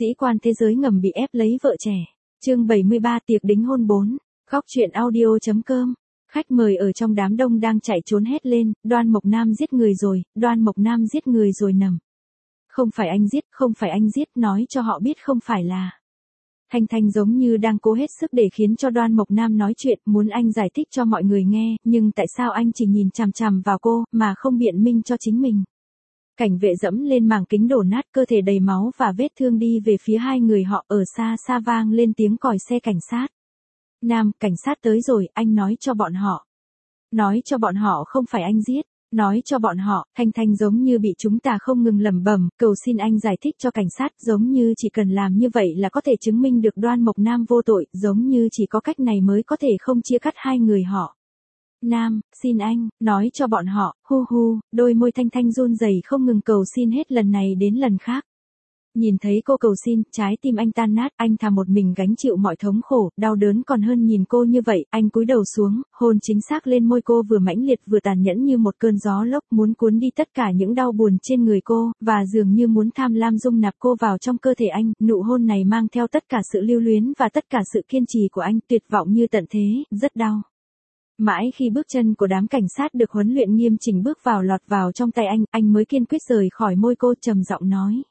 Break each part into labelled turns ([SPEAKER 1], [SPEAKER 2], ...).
[SPEAKER 1] Sĩ quan thế giới ngầm bị ép lấy vợ trẻ. Chương 73 tiệc đính hôn 4. Góc truyện audio.com. Khách mời ở trong đám đông đang chạy trốn hét lên, Đoan Mộc Nam giết người rồi, Đoan Mộc Nam giết người rồi nằm. Không phải anh giết, không phải anh giết, nói cho họ biết không phải là. Thanh Thanh giống như đang cố hết sức để khiến cho Đoan Mộc Nam nói chuyện, muốn anh giải thích cho mọi người nghe, nhưng tại sao anh chỉ nhìn chằm chằm vào cô, mà không biện minh cho chính mình. Cảnh vệ dẫm lên màng kính đổ nát, cơ thể đầy máu và vết thương đi về phía hai người họ, ở xa xa vang lên tiếng còi xe cảnh sát. Nam, cảnh sát tới rồi, anh nói cho bọn họ. Nói cho bọn họ không phải anh giết. Nói cho bọn họ, Thanh Thanh giống như bị chúng ta không ngừng lẩm bẩm, cầu xin anh giải thích cho cảnh sát, giống như chỉ cần làm như vậy là có thể chứng minh được Đoan Mộc Nam vô tội, giống như chỉ có cách này mới có thể không chia cắt hai người họ. Nam, xin anh, nói cho bọn họ, hu hu, đôi môi Thanh Thanh run rẩy không ngừng cầu xin hết lần này đến lần khác. Nhìn thấy cô cầu xin, trái tim anh tan nát, anh thà một mình gánh chịu mọi thống khổ, đau đớn còn hơn nhìn cô như vậy, anh cúi đầu xuống, hôn chính xác lên môi cô vừa mãnh liệt vừa tàn nhẫn như một cơn gió lốc muốn cuốn đi tất cả những đau buồn trên người cô, và dường như muốn tham lam dung nạp cô vào trong cơ thể anh, nụ hôn này mang theo tất cả sự lưu luyến và tất cả sự kiên trì của anh, tuyệt vọng như tận thế, rất đau. Mãi khi bước chân của đám cảnh sát được huấn luyện nghiêm chỉnh bước vào lọt vào trong tay anh mới kiên quyết rời khỏi môi cô trầm giọng nói.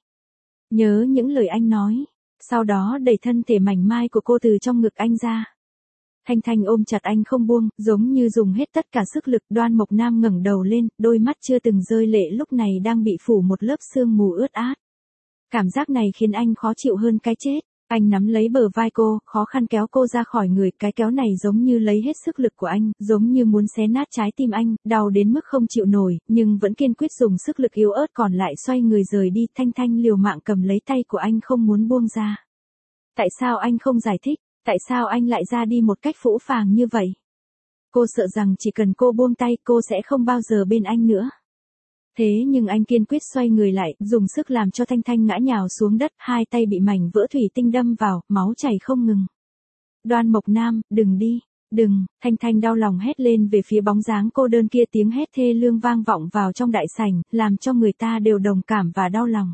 [SPEAKER 1] Nhớ những lời anh nói, sau đó đẩy thân thể mảnh mai của cô từ trong ngực anh ra. Thanh Thanh ôm chặt anh không buông, giống như dùng hết tất cả sức lực. Đoan Mộc Nam ngẩng đầu lên, đôi mắt chưa từng rơi lệ lúc này đang bị phủ một lớp sương mù ướt át. Cảm giác này khiến anh khó chịu hơn cái chết. Anh nắm lấy bờ vai cô, khó khăn kéo cô ra khỏi người, cái kéo này giống như lấy hết sức lực của anh, giống như muốn xé nát trái tim anh, đau đến mức không chịu nổi, nhưng vẫn kiên quyết dùng sức lực yếu ớt còn lại xoay người rời đi. Thanh Thanh liều mạng cầm lấy tay của anh không muốn buông ra. Tại sao anh không giải thích, tại sao anh lại ra đi một cách phũ phàng như vậy? Cô sợ rằng chỉ cần cô buông tay cô sẽ không bao giờ bên anh nữa. Thế nhưng anh kiên quyết xoay người lại, dùng sức làm cho Thanh Thanh ngã nhào xuống đất, hai tay bị mảnh vỡ thủy tinh đâm vào, máu chảy không ngừng. Đoan Mộc Nam, đừng đi, đừng, Thanh Thanh đau lòng hét lên về phía bóng dáng cô đơn kia, tiếng hét thê lương vang vọng vào trong đại sảnh, làm cho người ta đều đồng cảm và đau lòng.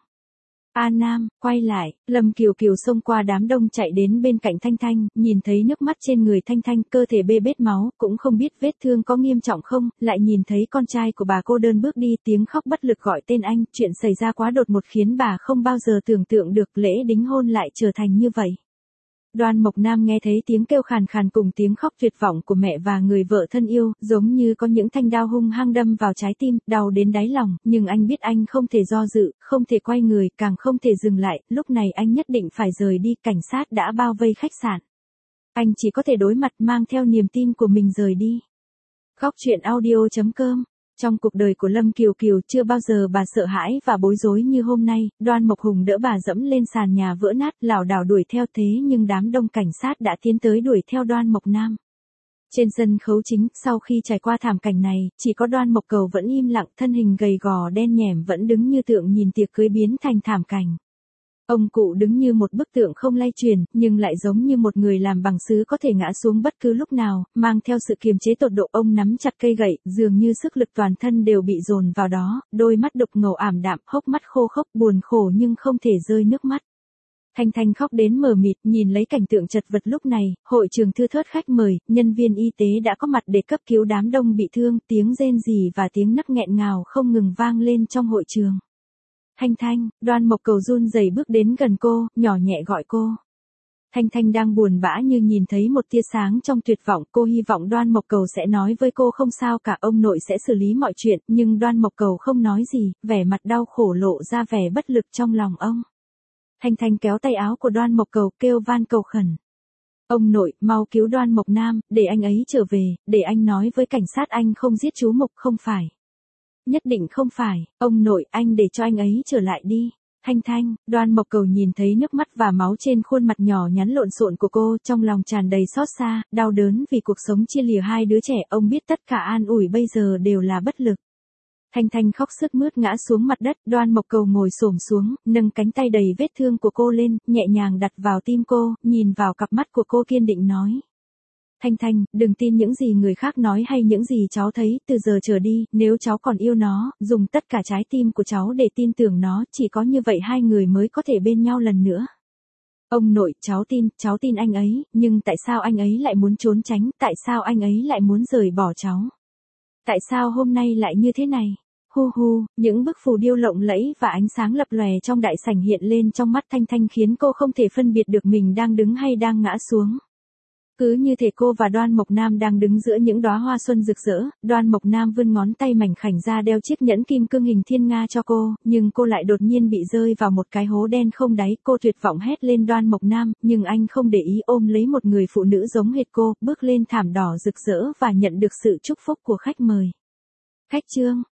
[SPEAKER 1] A Nam, quay lại, Lâm Kiều Kiều xông qua đám đông chạy đến bên cạnh Thanh Thanh, nhìn thấy nước mắt trên người Thanh Thanh, cơ thể bê bết máu, cũng không biết vết thương có nghiêm trọng không, lại nhìn thấy con trai của bà cô đơn bước đi, tiếng khóc bất lực gọi tên anh, chuyện xảy ra quá đột ngột khiến bà không bao giờ tưởng tượng được lễ đính hôn lại trở thành như vậy. Đoan Mộc Nam nghe thấy tiếng kêu khàn khàn cùng tiếng khóc tuyệt vọng của mẹ và người vợ thân yêu, giống như có những thanh đao hung hăng đâm vào trái tim, đau đến đáy lòng, nhưng anh biết anh không thể do dự, không thể quay người, càng không thể dừng lại, lúc này anh nhất định phải rời đi, cảnh sát đã bao vây khách sạn. Anh chỉ có thể đối mặt mang theo niềm tin của mình rời đi. Góc truyện audio.com. Trong cuộc đời của Lâm Kiều Kiều chưa bao giờ bà sợ hãi và bối rối như hôm nay, Đoan Mộc Hùng đỡ bà dẫm lên sàn nhà vỡ nát, lảo đảo đuổi theo, thế nhưng đám đông cảnh sát đã tiến tới đuổi theo Đoan Mộc Nam. Trên sân khấu chính, sau khi trải qua thảm cảnh này, chỉ có Đoan Mộc Cầu vẫn im lặng, thân hình gầy gò đen nhẻm vẫn đứng như tượng nhìn tiệc cưới biến thành thảm cảnh. Ông cụ đứng như một bức tượng không lay chuyển, nhưng lại giống như một người làm bằng sứ có thể ngã xuống bất cứ lúc nào, mang theo sự kiềm chế tột độ. Ông nắm chặt cây gậy, dường như sức lực toàn thân đều bị dồn vào đó, đôi mắt đục ngầu ảm đạm, hốc mắt khô khốc, buồn khổ nhưng không thể rơi nước mắt. Thanh Thanh khóc đến mờ mịt, nhìn lấy cảnh tượng chật vật lúc này, hội trường thưa thớt khách mời, nhân viên y tế đã có mặt để cấp cứu đám đông bị thương, tiếng rên rỉ và tiếng nấc nghẹn ngào không ngừng vang lên trong hội trường. Thanh Thanh, Đoan Mộc Cầu run rẩy bước đến gần cô, nhỏ nhẹ gọi cô. Thanh Thanh đang buồn bã như nhìn thấy một tia sáng trong tuyệt vọng, cô hy vọng Đoan Mộc Cầu sẽ nói với cô không sao cả, ông nội sẽ xử lý mọi chuyện, nhưng Đoan Mộc Cầu không nói gì, vẻ mặt đau khổ lộ ra vẻ bất lực trong lòng ông. Thanh Thanh kéo tay áo của Đoan Mộc Cầu, kêu van cầu khẩn. Ông nội, mau cứu Đoan Mộc Nam, để anh ấy trở về, để anh nói với cảnh sát anh không giết chú Mộc, không phải. Nhất định không phải, ông nội, anh để cho anh ấy trở lại đi. Thanh Thanh, Đoan Mộc Cầu nhìn thấy nước mắt và máu trên khuôn mặt nhỏ nhắn lộn xộn của cô, trong lòng tràn đầy xót xa, đau đớn vì cuộc sống chia lìa hai đứa trẻ, ông biết tất cả an ủi bây giờ đều là bất lực. Thanh Thanh khóc sướt mướt ngã xuống mặt đất, Đoan Mộc Cầu ngồi xổm xuống, nâng cánh tay đầy vết thương của cô lên, nhẹ nhàng đặt vào tim cô, nhìn vào cặp mắt của cô kiên định nói. Thanh Thanh, đừng tin những gì người khác nói hay những gì cháu thấy, từ giờ trở đi, nếu cháu còn yêu nó, dùng tất cả trái tim của cháu để tin tưởng nó, chỉ có như vậy hai người mới có thể bên nhau lần nữa. Ông nội, cháu tin anh ấy, nhưng tại sao anh ấy lại muốn trốn tránh, tại sao anh ấy lại muốn rời bỏ cháu? Tại sao hôm nay lại như thế này? Hu hu, những bức phù điêu lộng lẫy và ánh sáng lập lòe trong đại sảnh hiện lên trong mắt Thanh Thanh khiến cô không thể phân biệt được mình đang đứng hay đang ngã xuống. Cứ như thể cô và Đoan Mộc Nam đang đứng giữa những đóa hoa xuân rực rỡ, Đoan Mộc Nam vươn ngón tay mảnh khảnh ra đeo chiếc nhẫn kim cương hình thiên nga cho cô, nhưng cô lại đột nhiên bị rơi vào một cái hố đen không đáy, cô tuyệt vọng hét lên Đoan Mộc Nam, nhưng anh không để ý ôm lấy một người phụ nữ giống hệt cô, bước lên thảm đỏ rực rỡ và nhận được sự chúc phúc của khách mời. Khách Trương